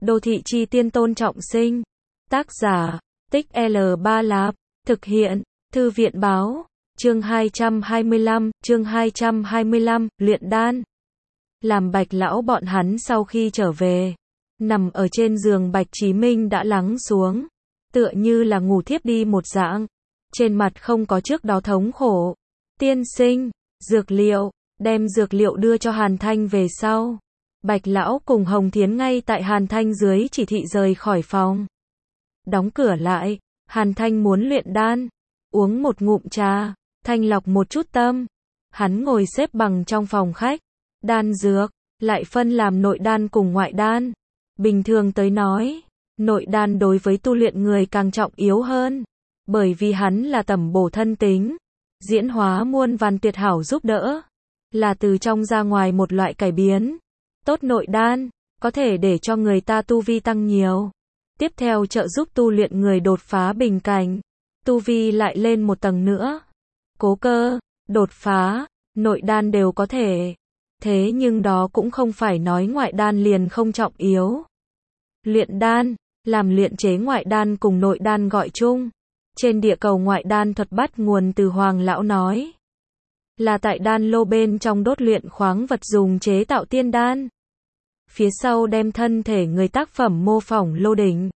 Đô thị chi tiên Tôn Trọng Sinh. Tác giả, Tích L Ba Lạp. Thực hiện, Thư viện báo. Chương 225, luyện đan. Làm Bạch lão bọn hắn sau khi trở về, nằm ở trên giường Bạch Chí Minh đã lắng xuống, tựa như là ngủ thiếp đi một dạng, trên mặt không có trước đó thống khổ. Tiên sinh, dược liệu, đem dược liệu đưa cho Hàn Thanh về sau. Bạch lão cùng Hồng Thiến ngay tại Hàn Thanh dưới chỉ thị rời khỏi phòng. Đóng cửa lại, Hàn Thanh muốn luyện đan, uống một ngụm trà, thanh lọc một chút tâm. Hắn ngồi xếp bằng trong phòng khách, đan dược, lại phân làm nội đan cùng ngoại đan. Bình thường tới nói, nội đan đối với tu luyện người càng trọng yếu hơn, bởi vì hắn là tẩm bổ thân tính, diễn hóa muôn vàn tuyệt hảo giúp đỡ, là từ trong ra ngoài một loại cải biến. Tốt nội đan, có thể để cho người ta tu vi tăng nhiều. Tiếp theo trợ giúp tu luyện người đột phá bình cảnh, tu vi lại lên một tầng nữa. Cố cơ, đột phá, nội đan đều có thể. Thế nhưng đó cũng không phải nói ngoại đan liền không trọng yếu. Luyện đan, làm luyện chế ngoại đan cùng nội đan gọi chung. Trên địa cầu ngoại đan thuật bắt nguồn từ Hoàng lão nói, là tại đan lô bên trong đốt luyện khoáng vật dùng chế tạo tiên đan. Phía sau đem thân thể người tác phẩm mô phỏng lô đỉnh,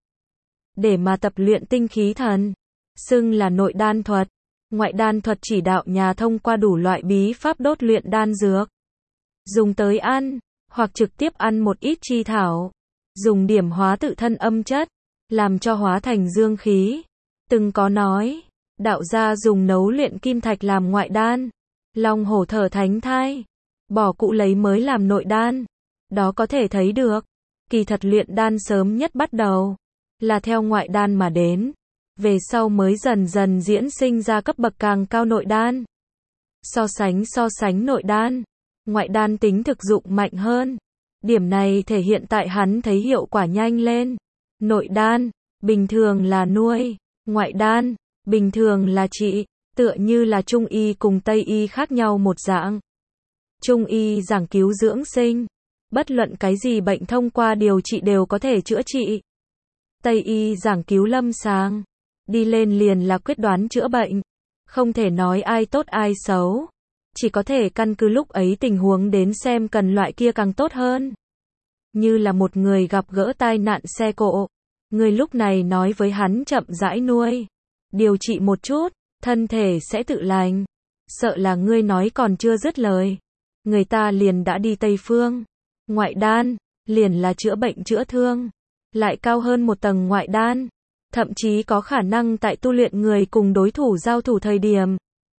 để mà tập luyện tinh khí thần, xưng là nội đan thuật. Ngoại đan thuật chỉ đạo nhà thông qua đủ loại bí pháp đốt luyện đan dược, dùng tới ăn, hoặc trực tiếp ăn một ít chi thảo, dùng điểm hóa tự thân âm chất, làm cho hóa thành dương khí. Từng có nói, đạo gia dùng nấu luyện kim thạch làm ngoại đan, long hổ thở thánh thai, bỏ cũ lấy mới làm nội đan. Đó có thể thấy được, kỳ thật luyện đan sớm nhất bắt đầu, là theo ngoại đan mà đến, về sau mới dần dần diễn sinh ra cấp bậc càng cao nội đan. So sánh nội đan, ngoại đan tính thực dụng mạnh hơn. Điểm này thể hiện tại hắn thấy hiệu quả nhanh lên. Nội đan, bình thường là nuôi, ngoại đan, bình thường là trị, tựa như là Trung y cùng Tây y khác nhau một dạng. Trung y giảng cứu dưỡng sinh, bất luận cái gì bệnh thông qua điều trị đều có thể chữa trị. Tây y giảng cứu lâm sàng, đi lên liền là quyết đoán chữa bệnh, không thể nói ai tốt ai xấu, chỉ có thể căn cứ lúc ấy tình huống đến xem cần loại kia càng tốt hơn. Như là một người gặp gỡ tai nạn xe cộ, người lúc này nói với hắn chậm rãi nuôi, điều trị một chút, thân thể sẽ tự lành. Sợ là ngươi nói còn chưa dứt lời, người ta liền đã đi Tây phương. Ngoại đan, liền là chữa bệnh chữa thương, lại cao hơn một tầng ngoại đan, thậm chí có khả năng tại tu luyện người cùng đối thủ giao thủ thời điểm,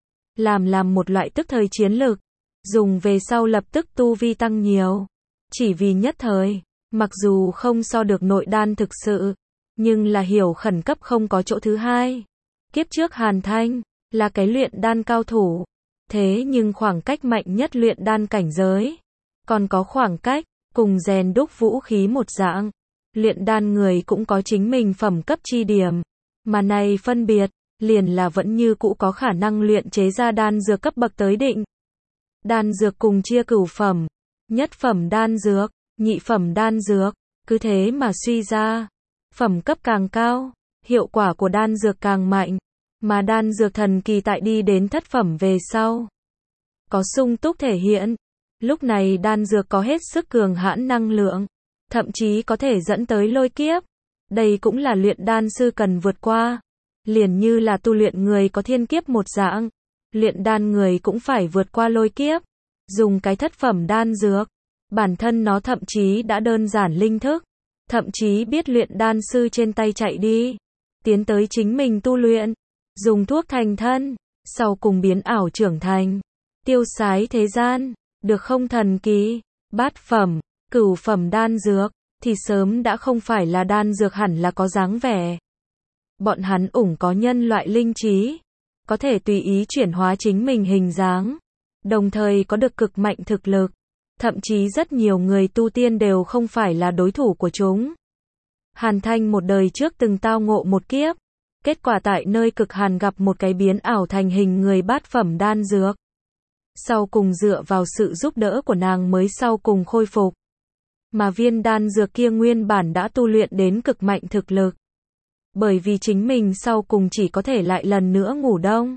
làm một loại tức thời chiến lực, dùng về sau lập tức tu vi tăng nhiều, chỉ vì nhất thời, mặc dù không so được nội đan thực sự, nhưng là hiểu khẩn cấp không có chỗ thứ hai. Kiếp trước Hàn Thanh, là cái luyện đan cao thủ, thế nhưng khoảng cách mạnh nhất luyện đan cảnh giới, còn có khoảng cách, cùng rèn đúc vũ khí một dạng. Luyện đan người cũng có chính mình phẩm cấp chi điểm, mà này phân biệt, liền là vẫn như cũ có khả năng luyện chế ra đan dược cấp bậc tới định. Đan dược cùng chia cửu phẩm, nhất phẩm đan dược, nhị phẩm đan dược, cứ thế mà suy ra. Phẩm cấp càng cao, hiệu quả của đan dược càng mạnh, mà đan dược thần kỳ tại đi đến thất phẩm về sau, có sung túc thể hiện. Lúc này đan dược có hết sức cường hãn năng lượng, thậm chí có thể dẫn tới lôi kiếp. Đây cũng là luyện đan sư cần vượt qua. Liền như là tu luyện người có thiên kiếp một dạng, luyện đan người cũng phải vượt qua lôi kiếp. Dùng cái thất phẩm đan dược, bản thân nó thậm chí đã đơn giản linh thức, thậm chí biết luyện đan sư trên tay chạy đi, tiến tới chính mình tu luyện, dùng thuốc thành thân, sau cùng biến ảo trưởng thành, tiêu sái thế gian. Được không thần kỳ, bát phẩm, cửu phẩm đan dược, thì sớm đã không phải là đan dược hẳn là có dáng vẻ. Bọn hắn có nhân loại linh trí, có thể tùy ý chuyển hóa chính mình hình dáng, đồng thời có được cực mạnh thực lực, thậm chí rất nhiều người tu tiên đều không phải là đối thủ của chúng. Hàn Thanh một đời trước từng tao ngộ một kiếp, kết quả tại nơi cực hàn gặp một cái biến ảo thành hình người bát phẩm đan dược. Sau cùng dựa vào sự giúp đỡ của nàng mới sau cùng khôi phục. Mà viên đan dược kia nguyên bản đã tu luyện đến cực mạnh thực lực. Bởi vì chính mình sau cùng chỉ có thể lại lần nữa ngủ đông.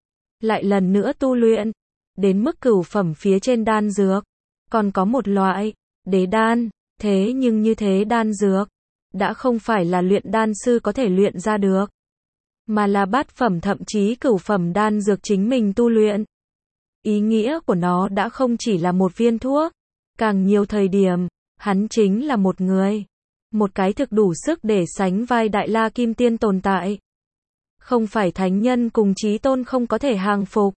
Lại lần nữa tu luyện. Đến mức cửu phẩm phía trên đan dược. Còn có một loại, đế đan. Thế nhưng như thế đan dược. Đã không phải là luyện đan sư có thể luyện ra được. Mà là bát phẩm thậm chí cửu phẩm đan dược chính mình tu luyện. Ý nghĩa của nó đã không chỉ là một viên thuốc. Càng nhiều thời điểm, hắn chính là một người. Một cái thực đủ sức để sánh vai Đại La Kim Tiên tồn tại. Không phải thánh nhân cùng chí tôn không có thể hàng phục.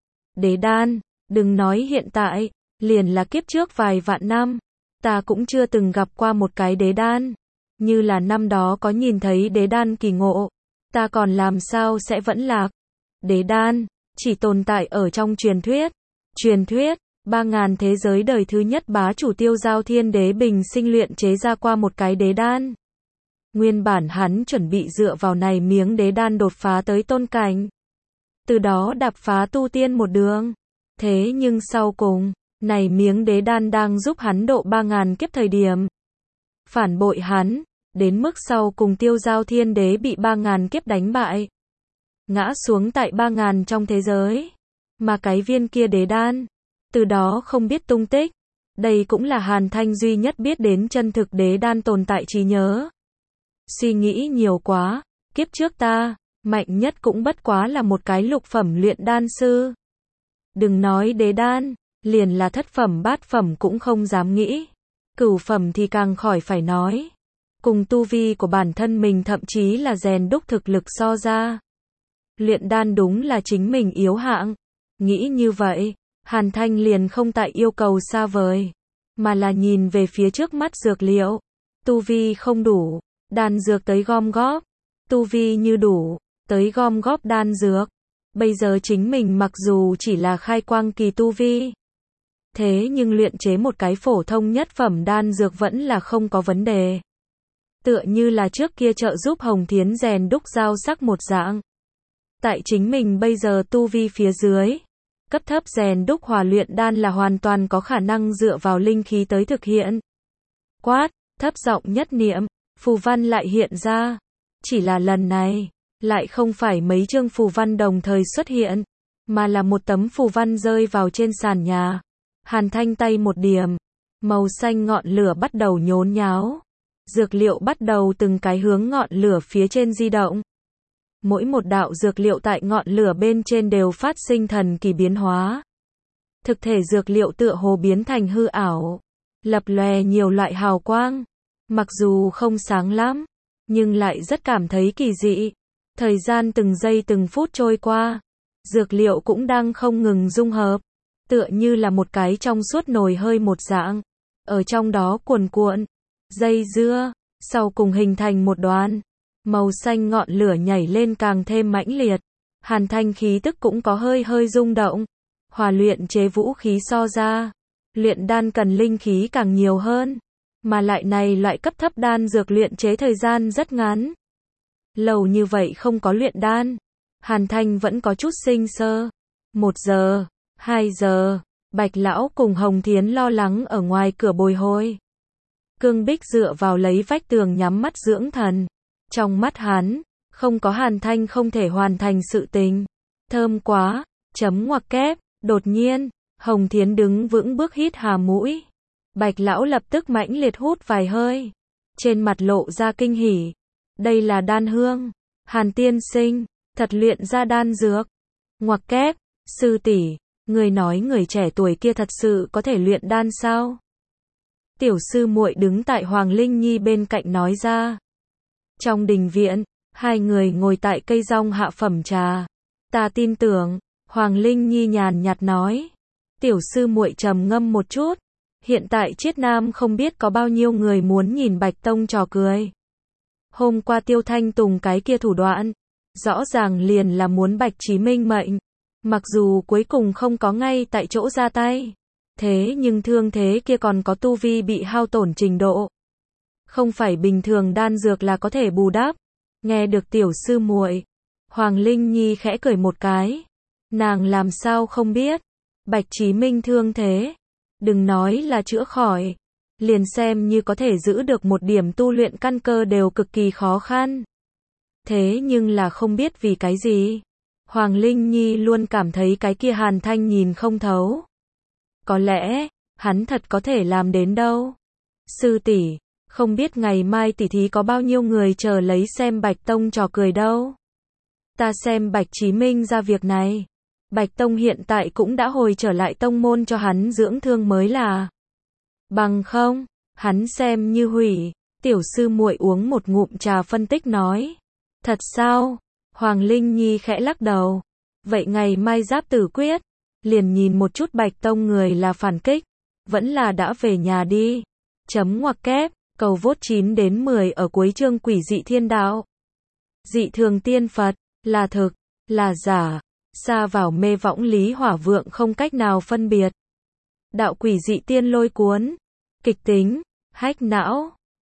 Đế đan, đừng nói hiện tại, liền là kiếp trước vài vạn năm. Ta cũng chưa từng gặp qua một cái đế đan. Như là năm đó có nhìn thấy đế đan kỳ ngộ. Ta còn làm sao sẽ vẫn lạc. Đế đan, chỉ tồn tại ở trong truyền thuyết. Truyền thuyết, 3000 thế giới đời thứ nhất bá chủ Tiêu Giao Thiên Đế bình sinh luyện chế ra qua một cái đế đan. Nguyên bản hắn chuẩn bị dựa vào này miếng đế đan đột phá tới tôn cảnh. Từ đó đạp phá tu tiên một đường. Thế nhưng sau cùng, này miếng đế đan đang giúp hắn độ 3000 kiếp thời điểm. Phản bội hắn, đến mức sau cùng Tiêu Giao Thiên Đế bị 3000 kiếp đánh bại. Ngã xuống tại 3000 trong thế giới. Mà cái viên kia đế đan, từ đó không biết tung tích. Đây cũng là Hàn Thanh duy nhất biết đến chân thực đế đan tồn tại trí nhớ. Suy nghĩ nhiều quá, kiếp trước ta, mạnh nhất cũng bất quá là một cái lục phẩm luyện đan sư. Đừng nói đế đan, liền là thất phẩm bát phẩm cũng không dám nghĩ. Cửu phẩm thì càng khỏi phải nói. Cùng tu vi của bản thân mình thậm chí là rèn đúc thực lực so ra. Luyện đan đúng là chính mình yếu hạng. Nghĩ như vậy, Hàn Thanh liền không tại yêu cầu xa vời, mà là nhìn về phía trước mắt dược liệu. Tu vi không đủ, đan dược tới gom góp. Tu vi như đủ, tới gom góp đan dược. Bây giờ chính mình mặc dù chỉ là khai quang kỳ tu vi. Thế nhưng luyện chế một cái phổ thông nhất phẩm đan dược vẫn là không có vấn đề. Tựa như là trước kia trợ giúp Hồng Thiến rèn đúc dao sắc một dạng. Tại chính mình bây giờ tu vi phía dưới. Cấp thấp rèn đúc hòa luyện đan là hoàn toàn có khả năng dựa vào linh khí tới thực hiện. Quát, thấp giọng nhất niệm, phù văn lại hiện ra. Chỉ là lần này, lại không phải mấy chương phù văn đồng thời xuất hiện, mà là một tấm phù văn rơi vào trên sàn nhà. Hàn Thanh tay một điểm, màu xanh ngọn lửa bắt đầu nhốn nháo. Dược liệu bắt đầu từng cái hướng ngọn lửa phía trên di động. Mỗi một đạo dược liệu tại ngọn lửa bên trên đều phát sinh thần kỳ biến hóa. Thực thể dược liệu tựa hồ biến thành hư ảo, lập lòe nhiều loại hào quang. Mặc dù không sáng lắm, nhưng lại rất cảm thấy kỳ dị. Thời gian từng giây từng phút trôi qua, dược liệu cũng đang không ngừng dung hợp, tựa như là một cái trong suốt nồi hơi một dạng, ở trong đó cuồn cuộn, dây dưa, sau cùng hình thành một đoàn. Màu xanh ngọn lửa nhảy lên càng thêm mãnh liệt. Hàn Thanh khí tức cũng có hơi hơi rung động. Hòa luyện chế vũ khí so ra, luyện đan cần linh khí càng nhiều hơn. Mà lại này loại cấp thấp đan dược luyện chế thời gian rất ngắn. Lâu như vậy không có luyện đan. Hàn Thanh vẫn có chút sinh sơ. 1 giờ, 2 giờ, Bạch Lão cùng Hồng Thiến lo lắng ở ngoài cửa bồi hồi. Cương Bích dựa vào lấy vách tường nhắm mắt dưỡng thần. Trong mắt hắn, không có Hàn Thanh không thể hoàn thành sự tình. Thơm quá, chấm ngoặc kép, đột nhiên, Hồng Thiến đứng vững bước hít hà mũi. Bạch Lão lập tức mãnh liệt hút vài hơi. Trên mặt lộ ra kinh hỉ. Đây là đan hương. Hàn tiên sinh, thật luyện ra đan dược. Ngoặc kép, sư tỷ, người nói người trẻ tuổi kia thật sự có thể luyện đan sao? Tiểu sư muội đứng tại Hoàng Linh Nhi bên cạnh nói ra. Trong đình viện, hai người ngồi tại cây rong hạ phẩm trà. Ta tin tưởng, Hoàng Linh Nhi nhàn nhạt nói. Tiểu sư muội trầm ngâm một chút. Hiện tại Triết Nam không biết có bao nhiêu người muốn nhìn Bạch Tông trò cười. Hôm qua Tiêu Thanh Tùng cái kia thủ đoạn, rõ ràng liền là muốn Bạch Chí Minh mệnh. Mặc dù cuối cùng không có ngay tại chỗ ra tay. Thế nhưng thương thế kia còn có tu vi bị hao tổn trình độ. Không phải bình thường đan dược là có thể bù đắp. Nghe được tiểu sư muội, Hoàng Linh Nhi khẽ cười một cái. Nàng làm sao không biết. Bạch Chí Minh thương thế. Đừng nói là chữa khỏi. liền xem như có thể giữ được một điểm tu luyện căn cơ đều cực kỳ khó khăn. Thế nhưng là không biết vì cái gì, Hoàng Linh Nhi luôn cảm thấy cái kia Hàn Thanh nhìn không thấu. Có lẽ, hắn thật có thể làm đến đâu. Sư tỷ, không biết ngày mai tỷ thí có bao nhiêu người chờ lấy xem Bạch Tông trò cười đâu. Ta xem Bạch Chí Minh ra việc này. Bạch Tông hiện tại cũng đã hồi trở lại tông môn cho hắn dưỡng thương mới là. Bằng không, hắn xem như hủy. Tiểu sư muội uống một ngụm trà phân tích nói. Thật sao? Hoàng Linh Nhi khẽ lắc đầu. Vậy ngày mai giáp tử quyết, liền nhìn một chút Bạch Tông người là phản kích, vẫn là đã về nhà đi. Chấm ngoặc kép, cầu vote 9 đến 10 ở cuối chương Quỷ dị thiên đạo. Dị thường tiên Phật, là thực, là giả, xa vào mê võng Lý Hỏa Vượng không cách nào phân biệt. Đạo quỷ dị tiên lôi cuốn, kịch tính, hách não.